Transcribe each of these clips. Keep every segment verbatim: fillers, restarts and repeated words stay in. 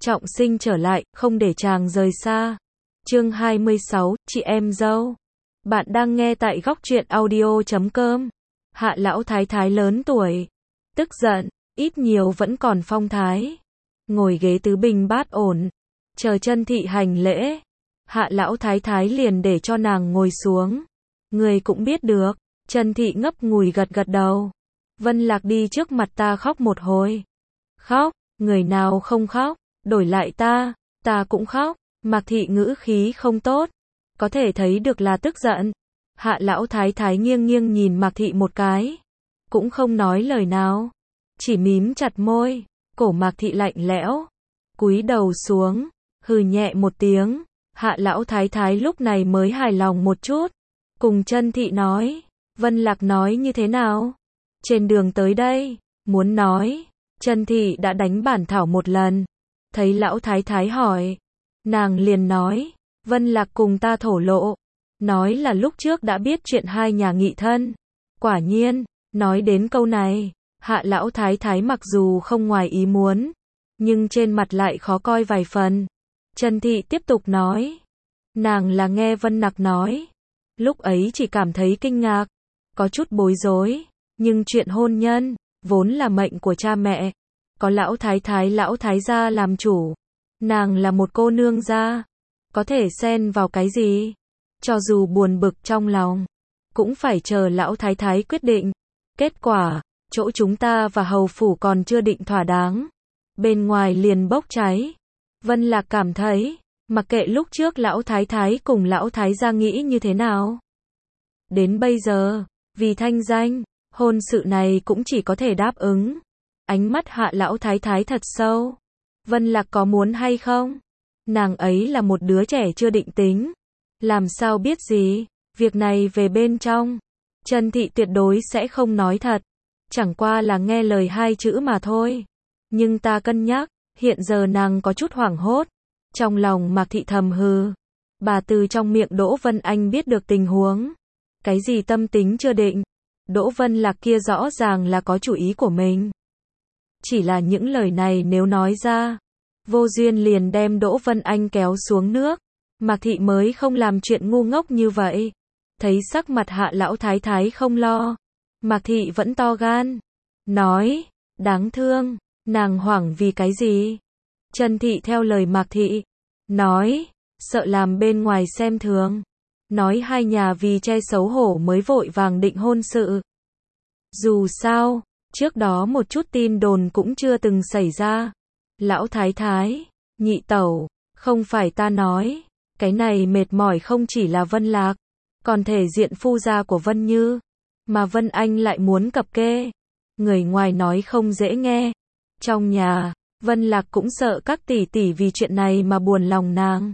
trọng sinh trở lại, không để chàng rời xa. Chương hai mươi sáu, chị em dâu. Bạn đang nghe tại góc truyện audio chấm com. Hạ lão thái thái lớn tuổi, tức giận, ít nhiều vẫn còn phong thái. Ngồi ghế tứ bình bát ổn, chờ Chân Thị hành lễ. Hạ lão thái thái liền để cho nàng ngồi xuống. Người cũng biết được, Chân Thị ngấp ngùi gật gật đầu. Vân Lạc đi trước mặt ta khóc một hồi. Khóc, người nào không khóc, đổi lại ta, ta cũng khóc. Mạc Thị ngữ khí không tốt, có thể thấy được là tức giận. Hạ lão thái thái nghiêng nghiêng nhìn Mạc Thị một cái, cũng không nói lời nào, chỉ mím chặt môi. Cổ Mạc Thị lạnh lẽo, cúi đầu xuống, hừ nhẹ một tiếng. Hạ lão thái thái lúc này mới hài lòng một chút, cùng Chân Thị nói, Vân Lạc nói như thế nào? Trên đường tới đây, muốn nói, Chân Thị đã đánh bản thảo một lần. Thấy lão thái thái hỏi, nàng liền nói, Vân Lạc cùng ta thổ lộ, nói là lúc trước đã biết chuyện hai nhà nghị thân. Quả nhiên, nói đến câu này, Hạ lão thái thái mặc dù không ngoài ý muốn, nhưng trên mặt lại khó coi vài phần. Chân Thị tiếp tục nói, nàng là nghe Vân Lạc nói, lúc ấy chỉ cảm thấy kinh ngạc, có chút bối rối, nhưng chuyện hôn nhân, vốn là mệnh của cha mẹ, có lão thái thái lão thái gia làm chủ, nàng là một cô nương gia, có thể xen vào cái gì? Cho dù buồn bực trong lòng, cũng phải chờ lão thái thái quyết định. Kết quả, chỗ chúng ta và hầu phủ còn chưa định thỏa đáng, bên ngoài liền bốc cháy. Vân Lạc cảm thấy, mặc kệ lúc trước lão thái thái cùng lão thái gia nghĩ như thế nào, đến bây giờ, vì thanh danh, hôn sự này cũng chỉ có thể đáp ứng. Ánh mắt Hạ lão thái thái thật sâu. Vân Lạc có muốn hay không? Nàng ấy là một đứa trẻ chưa định tính, làm sao biết gì, việc này về bên trong. Chân Thị tuyệt đối sẽ không nói thật, chẳng qua là nghe lời hai chữ mà thôi. Nhưng ta cân nhắc, hiện giờ nàng có chút hoảng hốt. Trong lòng Mạc Thị thầm hừ, bà từ trong miệng Đỗ Vân Anh biết được tình huống. Cái gì tâm tính chưa định, Đỗ Vân Lạc kia rõ ràng là có chủ ý của mình. Chỉ là những lời này nếu nói ra, vô duyên liền đem Đỗ Vân Anh kéo xuống nước. Mạc Thị mới không làm chuyện ngu ngốc như vậy. Thấy sắc mặt Hạ lão thái thái không lo, Mạc Thị vẫn to gan, nói, đáng thương, nàng hoảng vì cái gì? Chân Thị theo lời Mạc Thị, nói, sợ làm bên ngoài xem thường, nói hai nhà vì che xấu hổ mới vội vàng định hôn sự. Dù sao, trước đó một chút tin đồn cũng chưa từng xảy ra. Lão thái thái, nhị tẩu, không phải ta nói, cái này mệt mỏi không chỉ là Vân Lạc, còn thể diện phu gia của Vân Như, mà Vân Anh lại muốn cập kê. Người ngoài nói không dễ nghe, trong nhà, Vân Lạc cũng sợ các tỷ tỷ vì chuyện này mà buồn lòng nàng.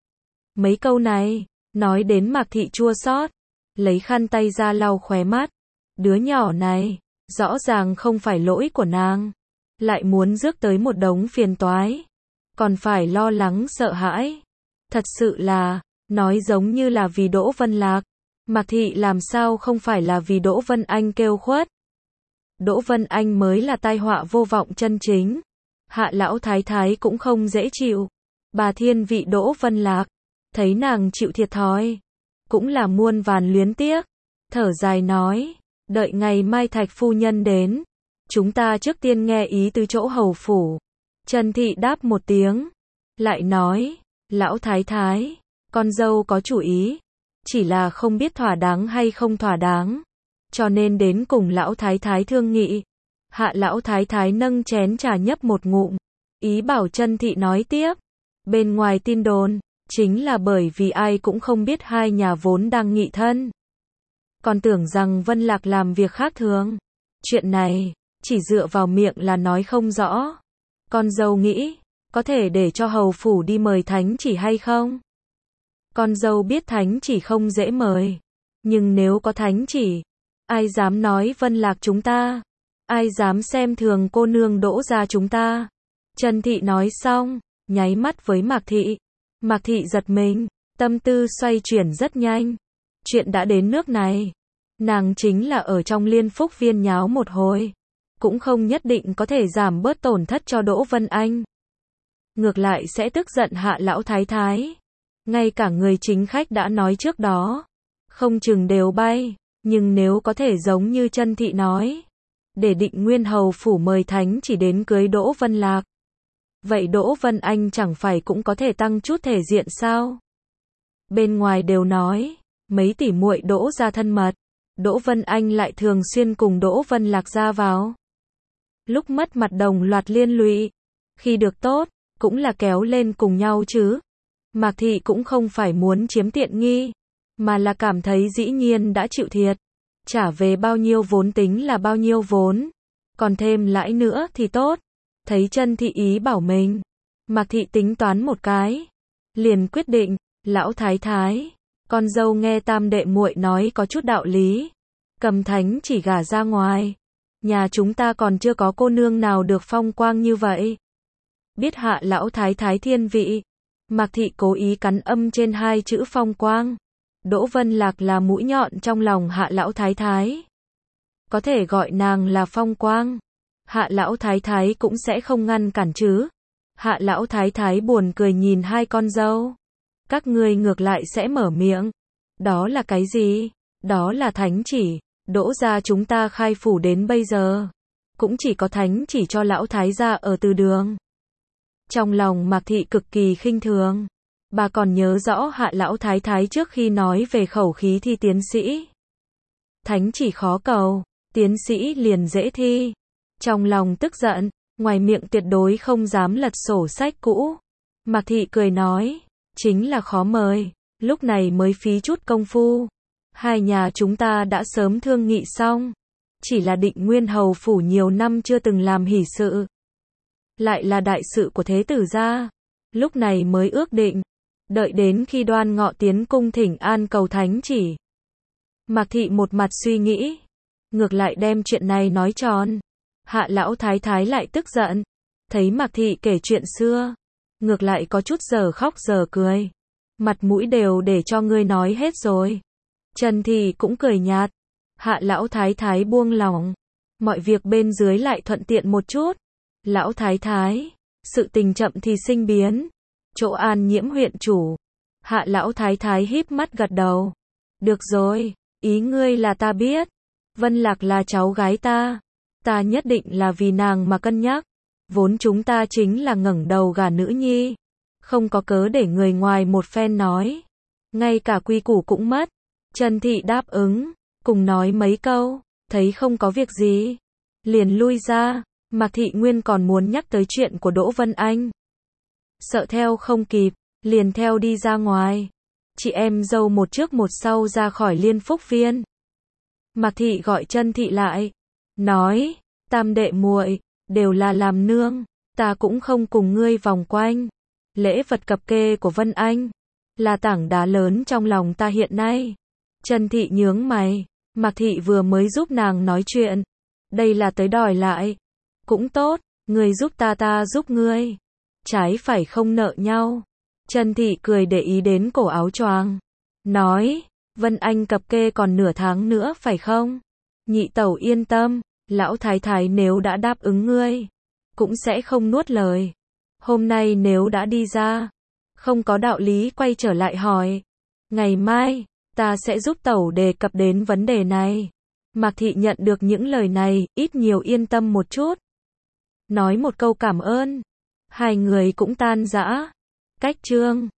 Mấy câu này, nói đến Mạc Thị chua xót, lấy khăn tay ra lau khóe mắt. Đứa nhỏ này, rõ ràng không phải lỗi của nàng, lại muốn rước tới một đống phiền toái, còn phải lo lắng sợ hãi. Thật sự là, nói giống như là vì Đỗ Vân Lạc, Mạc Thị làm sao không phải là vì Đỗ Vân Anh kêu khuất. Đỗ Vân Anh mới là tai họa vô vọng chân chính. Hạ lão thái thái cũng không dễ chịu. Bà thiên vị Đỗ Vân Lạc, thấy nàng chịu thiệt thòi, cũng là muôn vàn luyến tiếc. Thở dài nói, đợi ngày mai Thạch phu nhân đến, chúng ta trước tiên nghe ý từ chỗ hầu phủ. Chân Thị đáp một tiếng, lại nói, lão thái thái, con dâu có chủ ý, chỉ là không biết thỏa đáng hay không thỏa đáng, cho nên đến cùng lão thái thái thương nghị. Hạ lão thái thái nâng chén trà nhấp một ngụm, ý bảo Chân Thị nói tiếp. Bên ngoài tin đồn, chính là bởi vì ai cũng không biết hai nhà vốn đang nghị thân, còn tưởng rằng Vân Lạc làm việc khác thường. Chuyện này, chỉ dựa vào miệng là nói không rõ. Con dâu nghĩ, có thể để cho hầu phủ đi mời thánh chỉ hay không? Con dâu biết thánh chỉ không dễ mời, nhưng nếu có thánh chỉ, ai dám nói Vân Lạc chúng ta? Ai dám xem thường cô nương Đỗ gia chúng ta? Chân Thị nói xong, nháy mắt với Mạc Thị. Mạc Thị giật mình, tâm tư xoay chuyển rất nhanh. Chuyện đã đến nước này, nàng chính là ở trong Liên Phúc Viên nháo một hồi, cũng không nhất định có thể giảm bớt tổn thất cho Đỗ Vân Anh. ngược lại sẽ tức giận Hạ lão thái thái. Ngay cả người chính khách đã nói trước đó, không chừng đều bay, nhưng nếu có thể giống như Chân Thị nói, để Định Nguyên hầu phủ mời thánh chỉ đến cưới Đỗ Vân Lạc, vậy Đỗ Vân Anh chẳng phải cũng có thể tăng chút thể diện sao? Bên ngoài đều nói, mấy tỷ muội Đỗ gia thân mật, Đỗ Vân Anh lại thường xuyên cùng Đỗ Vân Lạc ra vào. Lúc mất mặt đồng loạt liên lụy, khi được tốt, cũng là kéo lên cùng nhau chứ. Mạc Thị cũng không phải muốn chiếm tiện nghi, mà là cảm thấy dĩ nhiên đã chịu thiệt, trả về bao nhiêu vốn tính là bao nhiêu vốn, còn thêm lãi nữa thì tốt. Thấy Chân Thị ý bảo mình, Mạc Thị tính toán một cái, liền quyết định, lão thái thái, con dâu nghe tam đệ muội nói có chút đạo lý, cầm thánh chỉ gả ra ngoài, nhà chúng ta còn chưa có cô nương nào được phong quang như vậy. Biết Hạ lão thái thái thiên vị, Mạc Thị cố ý cắn âm trên hai chữ phong quang. Đỗ Vân Lạc là mũi nhọn trong lòng Hạ lão thái thái, có thể gọi nàng là phong quang, Hạ lão thái thái cũng sẽ không ngăn cản chứ. Hạ lão thái thái buồn cười nhìn hai con dâu. Các ngươi ngược lại sẽ mở miệng. Đó là cái gì? Đó là thánh chỉ. Đỗ gia chúng ta khai phủ đến bây giờ, cũng chỉ có thánh chỉ cho lão thái gia ở Từ Đường. Trong lòng Mạc Thị cực kỳ khinh thường. Bà còn nhớ rõ Hạ lão thái thái trước khi nói về khẩu khí thi tiến sĩ. Thánh chỉ khó cầu, tiến sĩ liền dễ thi. Trong lòng tức giận, ngoài miệng tuyệt đối không dám lật sổ sách cũ. Mạc Thị cười nói, chính là khó mời, lúc này mới phí chút công phu. Hai nhà chúng ta đã sớm thương nghị xong, chỉ là Định Nguyên hầu phủ nhiều năm chưa từng làm hỷ sự, lại là đại sự của thế tử gia, lúc này mới ước định, đợi đến khi Đoan Ngọ tiến cung thỉnh an cầu thánh chỉ. Mạc Thị một mặt suy nghĩ, ngược lại đem chuyện này nói tròn. Hạ lão thái thái lại tức giận, thấy Mạc Thị kể chuyện xưa, ngược lại có chút giờ khóc giờ cười. Mặt mũi đều để cho ngươi nói hết rồi. Trần Thị cũng cười nhạt. Hạ lão thái thái buông lỏng, mọi việc bên dưới lại thuận tiện một chút. Lão thái thái, sự tình chậm thì sinh biến. Chỗ An Nhiễm huyện chủ. Hạ lão thái thái híp mắt gật đầu. Được rồi, ý ngươi là ta biết. Vân Lạc là cháu gái ta, ta nhất định là vì nàng mà cân nhắc. Vốn chúng ta chính là ngẩng đầu gả nữ nhi, không có cớ để người ngoài một phen nói, ngay cả quy củ cũng mất. Trần Thị đáp ứng, cùng nói mấy câu, thấy không có việc gì, liền lui ra. Mạc Thị nguyên còn muốn nhắc tới chuyện của Đỗ Vân Anh, sợ theo không kịp, liền theo đi ra ngoài. Chị em dâu một trước một sau ra khỏi Liên Phúc Viên. Mạc Thị gọi Trân Thị lại, nói, tam đệ muội đều là làm nương, ta cũng không cùng ngươi vòng quanh. Lễ vật cập kê của Vân Anh là tảng đá lớn trong lòng ta hiện nay. Trân Thị nhướng mày, Mạc Thị vừa mới giúp nàng nói chuyện, đây là tới đòi lại. Cũng tốt, ngươi giúp ta ta giúp ngươi, trái phải không nợ nhau. Trân Thị cười để ý đến cổ áo choàng, nói, Vân Anh cập kê còn nửa tháng nữa phải không? Nhị tẩu yên tâm, lão thái thái nếu đã đáp ứng ngươi, cũng sẽ không nuốt lời. Hôm nay nếu đã đi ra, không có đạo lý quay trở lại hỏi. Ngày mai, ta sẽ giúp tẩu đề cập đến vấn đề này. Mạc Thị nhận được những lời này, ít nhiều yên tâm một chút. Nói một câu cảm ơn, hai người cũng tan rã. Cách chương